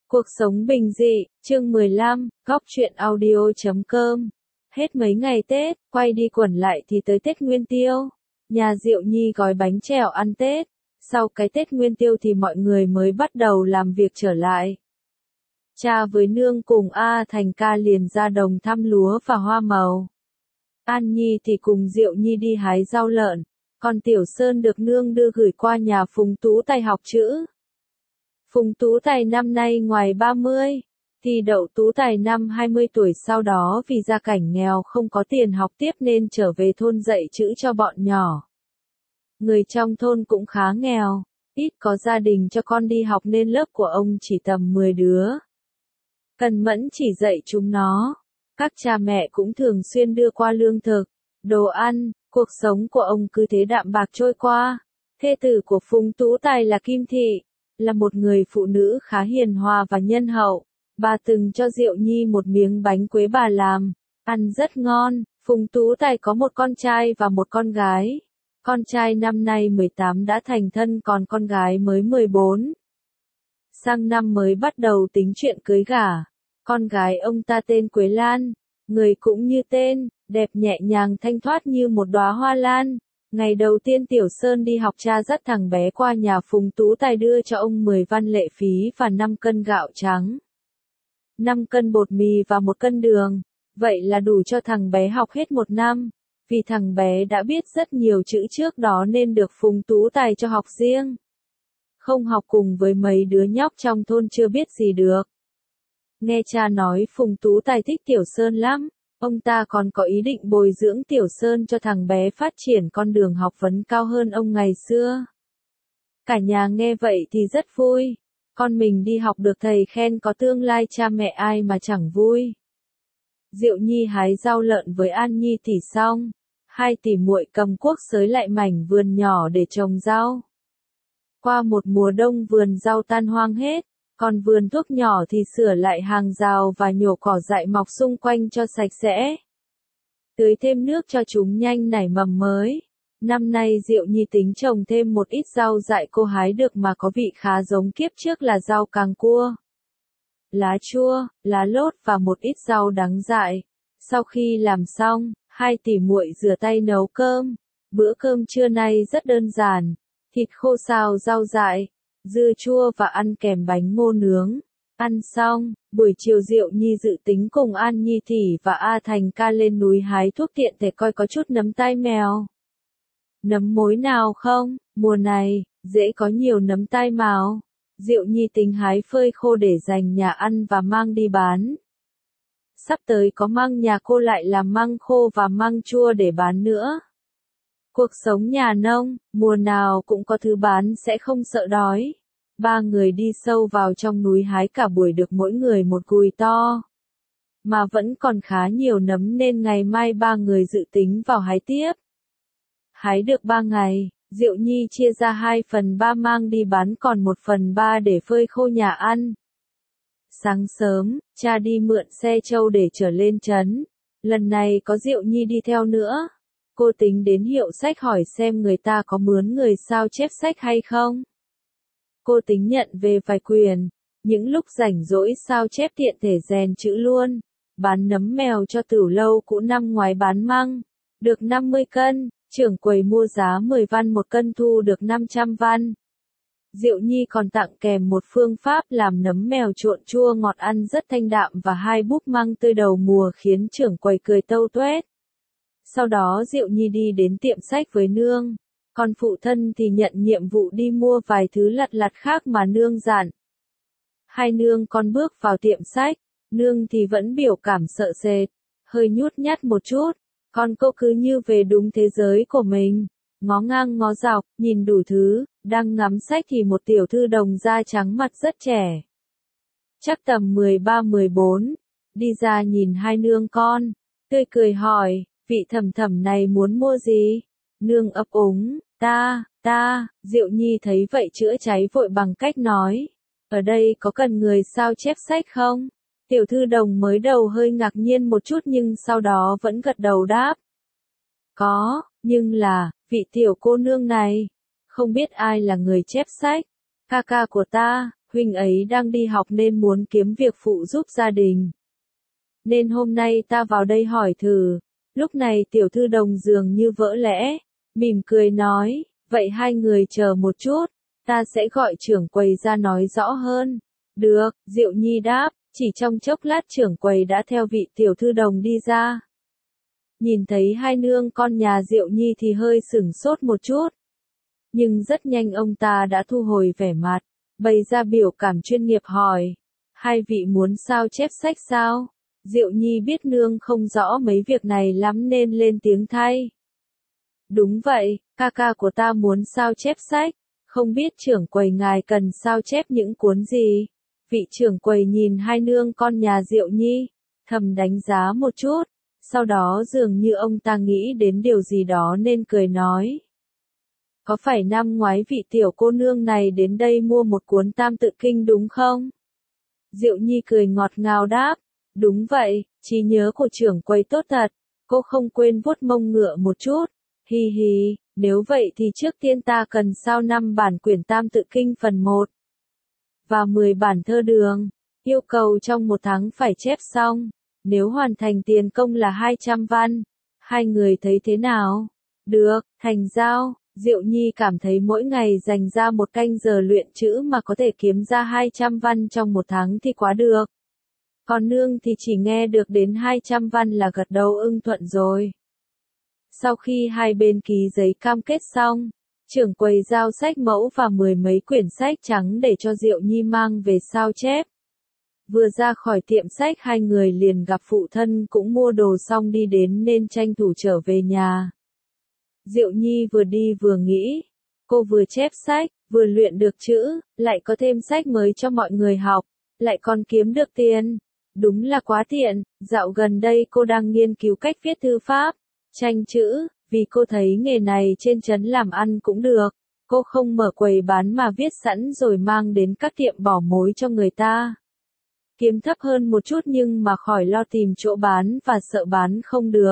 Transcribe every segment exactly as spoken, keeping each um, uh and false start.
Cuộc sống bình dị, chương mười lăm, góc truyện audio chấm com. Hết mấy ngày Tết, quay đi quẩn lại thì tới Tết Nguyên Tiêu. Nhà Diệu Nhi gói bánh trèo ăn Tết. Sau cái Tết Nguyên Tiêu thì mọi người mới bắt đầu làm việc trở lại. Cha với nương cùng A Thành ca liền ra đồng thăm lúa và hoa màu. An Nhi thì cùng Diệu Nhi đi hái rau lợn, còn Tiểu Sơn được nương đưa gửi qua nhà Phùng Tú Tài học chữ. Phùng Tú Tài năm nay ngoài ba mươi, thì Đậu Tú Tài năm hai mươi tuổi, sau đó vì gia cảnh nghèo không có tiền học tiếp nên trở về thôn dạy chữ cho bọn nhỏ. Người trong thôn cũng khá nghèo, ít có gia đình cho con đi học nên lớp của ông chỉ tầm mười đứa. Cần mẫn chỉ dạy chúng nó, các cha mẹ cũng thường xuyên đưa qua lương thực, đồ ăn, cuộc sống của ông cứ thế đạm bạc trôi qua. Thê tử của Phùng Tú Tài là Kim Thị, là một người phụ nữ khá hiền hòa và nhân hậu. Bà từng cho Diệu Nhi một miếng bánh quế bà làm, ăn rất ngon. Phùng Tú Tài có một con trai và một con gái. Con trai năm nay mười tám đã thành thân, còn con gái mới mười bốn. Sang năm mới bắt đầu tính chuyện cưới gả. Con gái ông ta tên Quế Lan, người cũng như tên, đẹp nhẹ nhàng thanh thoát như một đóa hoa lan. Ngày đầu tiên Tiểu Sơn đi học, cha dắt thằng bé qua nhà Phùng Tú Tài đưa cho ông mười văn lệ phí và năm cân gạo trắng, năm cân bột mì và một cân đường. Vậy là đủ cho thằng bé học hết một năm. Vì thằng bé đã biết rất nhiều chữ trước đó nên được Phùng Tú Tài cho học riêng. Không học cùng với mấy đứa nhóc trong thôn chưa biết gì được. Nghe cha nói Phùng Tú Tài thích Tiểu Sơn lắm. Ông ta còn có ý định bồi dưỡng Tiểu Sơn cho thằng bé phát triển con đường học vấn cao hơn ông ngày xưa. Cả nhà nghe vậy thì rất vui. Con mình đi học được thầy khen có tương lai, cha mẹ ai mà chẳng vui. Diệu Nhi hái rau lợn với An Nhi thì xong. Hai tỷ muội cầm cuốc xới lại mảnh vườn nhỏ để trồng rau. Qua một mùa đông vườn rau tan hoang hết. Còn vườn thuốc nhỏ thì sửa lại hàng rào và nhổ cỏ dại mọc xung quanh cho sạch sẽ. Tưới thêm nước cho chúng nhanh nảy mầm mới. Năm nay Diệu Nhi tính trồng thêm một ít rau dại cô hái được mà có vị khá giống kiếp trước là rau càng cua, lá chua, lá lốt và một ít rau đắng dại. Sau khi làm xong, hai tỷ muội rửa tay nấu cơm. Bữa cơm trưa nay rất đơn giản, thịt khô xào rau dại, dưa chua và ăn kèm bánh ngô nướng. Ăn xong, buổi chiều Diệu Nhi dự tính cùng An Nhi Thị và A Thành ca lên núi hái thuốc tiện thể coi có chút nấm tai mèo. Nấm mối nào không? Mùa này, dễ có nhiều nấm tai mào. Diệu Nhi tính hái phơi khô để dành nhà ăn và mang đi bán. Sắp tới có măng nhà cô lại làm măng khô và măng chua để bán nữa. Cuộc sống nhà nông, mùa nào cũng có thứ bán sẽ không sợ đói. Ba người đi sâu vào trong núi hái cả buổi được mỗi người một cùi to. Mà vẫn còn khá nhiều nấm nên ngày mai ba người dự tính vào hái tiếp. Hái được ba ngày, Diệu Nhi chia ra hai phần ba mang đi bán, còn một phần ba để phơi khô nhà ăn. Sáng sớm, cha đi mượn xe trâu để trở lên trấn. Lần này có Diệu Nhi đi theo nữa. Cô tính đến hiệu sách hỏi xem người ta có mướn người sao chép sách hay không. Cô tính nhận về vài quyển, những lúc rảnh rỗi sao chép tiện thể rèn chữ luôn. Bán nấm mèo cho Tửu Lâu cũ năm ngoái bán măng, được năm mươi cân, trưởng quầy mua giá mười văn một cân, thu được năm trăm văn. Diệu Nhi còn tặng kèm một phương pháp làm nấm mèo trộn chua ngọt ăn rất thanh đạm và hai búp măng tươi đầu mùa khiến trưởng quầy cười tâu tuét. Sau đó Diệu Nhi đi đến tiệm sách với nương, còn phụ thân thì nhận nhiệm vụ đi mua vài thứ lặt lặt khác mà nương dặn. Hai nương con bước vào tiệm sách, nương thì vẫn biểu cảm sợ sệt, hơi nhút nhát một chút, còn cô cứ như về đúng thế giới của mình, ngó ngang ngó dọc, nhìn đủ thứ. Đang ngắm sách thì một tiểu thư đồng da trắng mặt rất trẻ, chắc tầm mười ba mười bốn, đi ra nhìn hai nương con, tươi cười hỏi, vị thẩm thẩm này muốn mua gì? Nương ấp úng, ta, ta. Diệu Nhi thấy vậy chữa cháy vội bằng cách nói, ở đây có cần người sao chép sách không? Tiểu thư đồng mới đầu hơi ngạc nhiên một chút nhưng sau đó vẫn gật đầu đáp. Có, nhưng là, vị tiểu cô nương này, không biết ai là người chép sách. Ca ca của ta, huynh ấy đang đi học nên muốn kiếm việc phụ giúp gia đình. Nên hôm nay ta vào đây hỏi thử. Lúc này tiểu thư Đồng dường như vỡ lẽ, mỉm cười nói, vậy hai người chờ một chút, ta sẽ gọi trưởng quầy ra nói rõ hơn. Được, Diệu Nhi đáp, chỉ trong chốc lát trưởng quầy đã theo vị tiểu thư Đồng đi ra. Nhìn thấy hai nương con nhà Diệu Nhi thì hơi sửng sốt một chút. Nhưng rất nhanh ông ta đã thu hồi vẻ mặt, bày ra biểu cảm chuyên nghiệp hỏi, hai vị muốn sao chép sách sao? Diệu Nhi biết nương không rõ mấy việc này lắm nên lên tiếng thay. Đúng vậy, ca ca của ta muốn sao chép sách, không biết trưởng quầy ngài cần sao chép những cuốn gì? Vị trưởng quầy nhìn hai nương con nhà Diệu Nhi, thầm đánh giá một chút, sau đó dường như ông ta nghĩ đến điều gì đó nên cười nói. Có phải năm ngoái vị tiểu cô nương này đến đây mua một cuốn Tam Tự Kinh đúng không? Diệu Nhi cười ngọt ngào đáp, đúng vậy, trí nhớ của trưởng quầy tốt thật, cô không quên vuốt mông ngựa một chút, hi hi, nếu vậy thì trước tiên ta cần sao năm bản quyển Tam Tự Kinh phần một và mười bản thơ đường, yêu cầu trong một tháng phải chép xong, nếu hoàn thành tiền công là hai trăm văn, hai người thấy thế nào? Được, thành giao. Diệu Nhi cảm thấy mỗi ngày dành ra một canh giờ luyện chữ mà có thể kiếm ra hai trăm văn trong một tháng thì quá được. Còn nương thì chỉ nghe được đến hai trăm văn là gật đầu ưng thuận rồi. Sau khi hai bên ký giấy cam kết xong, trưởng quầy giao sách mẫu và mười mấy quyển sách trắng để cho Diệu Nhi mang về sao chép. Vừa ra khỏi tiệm sách hai người liền gặp phụ thân cũng mua đồ xong đi đến nên tranh thủ trở về nhà. Diệu Nhi vừa đi vừa nghĩ, cô vừa chép sách, vừa luyện được chữ, lại có thêm sách mới cho mọi người học, lại còn kiếm được tiền. Đúng là quá tiện, dạo gần đây cô đang nghiên cứu cách viết thư pháp, tranh chữ, vì cô thấy nghề này trên trấn làm ăn cũng được. Cô không mở quầy bán mà viết sẵn rồi mang đến các tiệm bỏ mối cho người ta. Kiếm thấp hơn một chút nhưng mà khỏi lo tìm chỗ bán và sợ bán không được.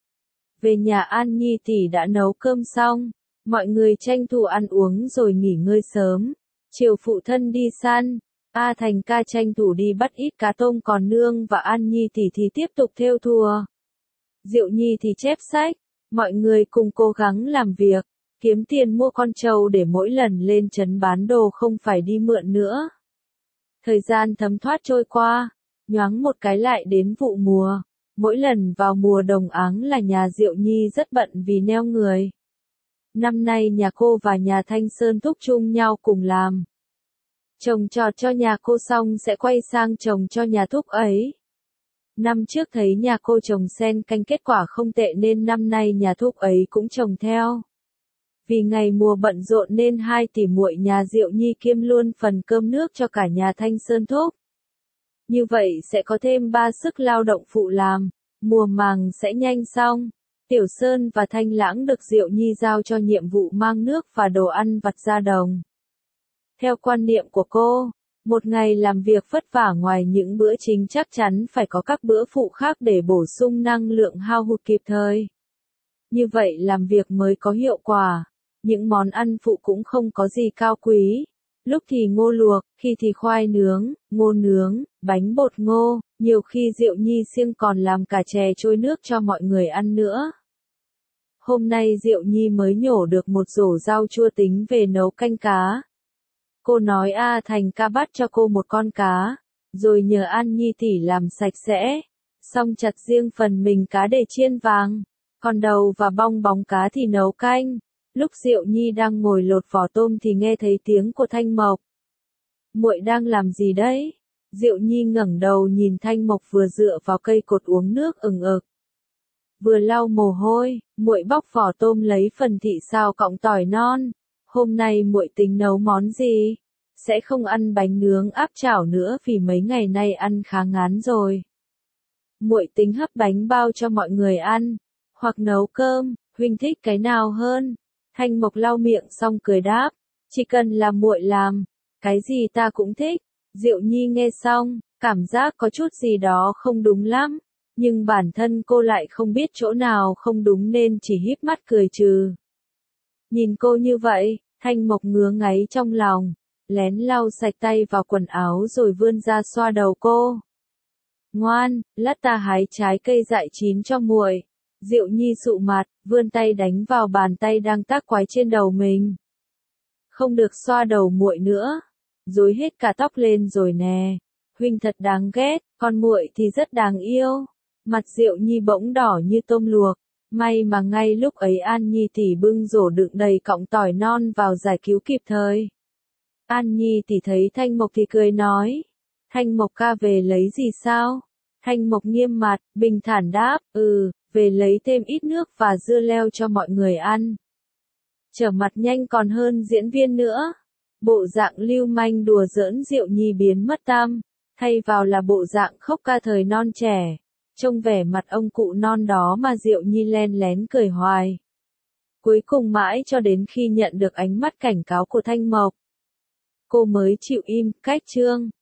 Về nhà An Nhi tỷ đã nấu cơm xong, mọi người tranh thủ ăn uống rồi nghỉ ngơi sớm. Chiều phụ thân đi săn, A Thành ca tranh thủ đi bắt ít cá tôm còn nương và An Nhi tỷ thì tiếp tục thêu thùa. Diệu Nhi thì chép sách, mọi người cùng cố gắng làm việc, kiếm tiền mua con trâu để mỗi lần lên trấn bán đồ không phải đi mượn nữa. Thời gian thấm thoát trôi qua, nhoáng một cái lại đến vụ mùa. Mỗi lần vào mùa đồng áng là nhà Diệu Nhi rất bận vì neo người. Năm nay nhà cô và nhà Thanh Sơn thúc chung nhau cùng làm. Trồng trọt cho nhà cô xong sẽ quay sang trồng cho nhà thúc ấy. Năm trước thấy nhà cô trồng sen canh kết quả không tệ nên năm nay nhà thúc ấy cũng trồng theo. Vì ngày mùa bận rộn nên hai tỷ muội nhà Diệu Nhi kiêm luôn phần cơm nước cho cả nhà Thanh Sơn thúc. Như vậy sẽ có thêm ba sức lao động phụ làm, mùa màng sẽ nhanh xong. Tiểu Sơn và Thanh Lãng được Diệu Nhi giao cho nhiệm vụ mang nước và đồ ăn vặt ra đồng. Theo quan niệm của cô, một ngày làm việc vất vả ngoài những bữa chính chắc chắn phải có các bữa phụ khác để bổ sung năng lượng hao hụt kịp thời. Như vậy làm việc mới có hiệu quả. Những món ăn phụ cũng không có gì cao quý. Lúc thì ngô luộc, khi thì khoai nướng, ngô nướng, bánh bột ngô, nhiều khi Diệu Nhi siêng còn làm cả chè trôi nước cho mọi người ăn nữa. Hôm nay Diệu Nhi mới nhổ được một rổ rau chua tính về nấu canh cá. Cô nói A Thành ca bắt cho cô một con cá, rồi nhờ An Nhi tỷ làm sạch sẽ, xong chặt riêng phần mình cá để chiên vàng, còn đầu và bong bóng cá thì nấu canh. Lúc Diệu Nhi đang ngồi lột vỏ tôm thì nghe thấy tiếng của Thanh Mộc. Muội đang làm gì đấy? Diệu Nhi ngẩng đầu nhìn Thanh Mộc vừa dựa vào cây cột uống nước ừng ực. Vừa lau mồ hôi, muội bóc vỏ tôm lấy phần thị xào cọng tỏi non. Hôm nay muội tính nấu món gì? Sẽ không ăn bánh nướng áp chảo nữa vì mấy ngày nay ăn khá ngán rồi. Muội tính hấp bánh bao cho mọi người ăn, hoặc nấu cơm, huynh thích cái nào hơn? Thanh Mộc lau miệng xong cười đáp, chỉ cần là muội làm, cái gì ta cũng thích. Diệu Nhi nghe xong, cảm giác có chút gì đó không đúng lắm, nhưng bản thân cô lại không biết chỗ nào không đúng nên chỉ híp mắt cười trừ. Nhìn cô như vậy, Thanh Mộc ngứa ngáy trong lòng, lén lau sạch tay vào quần áo rồi vươn ra xoa đầu cô. Ngoan, lát ta hái trái cây dại chín cho muội. Diệu Nhi sụ mặt, vươn tay đánh vào bàn tay đang tác quái trên đầu mình. Không được xoa đầu muội nữa, rối hết cả tóc lên rồi nè. Huynh thật đáng ghét, con muội thì rất đáng yêu. Mặt Diệu Nhi bỗng đỏ như tôm luộc. May mà ngay lúc ấy An Nhi tỷ bưng rổ đựng đầy cọng tỏi non vào giải cứu kịp thời. An Nhi tỷ thấy Thanh Mộc thì cười nói. Thanh Mộc ca về lấy gì sao? Thanh Mộc nghiêm mặt, bình thản đáp, ừ, về lấy thêm ít nước và dưa leo cho mọi người ăn. Trở mặt nhanh còn hơn diễn viên nữa. Bộ dạng lưu manh đùa giỡn Diệu Nhi biến mất tăm, thay vào là bộ dạng khóc ca thời non trẻ. Trông vẻ mặt ông cụ non đó mà Diệu Nhi len lén cười hoài. Cuối cùng mãi cho đến khi nhận được ánh mắt cảnh cáo của Thanh Mộc, cô mới chịu im, cách chương.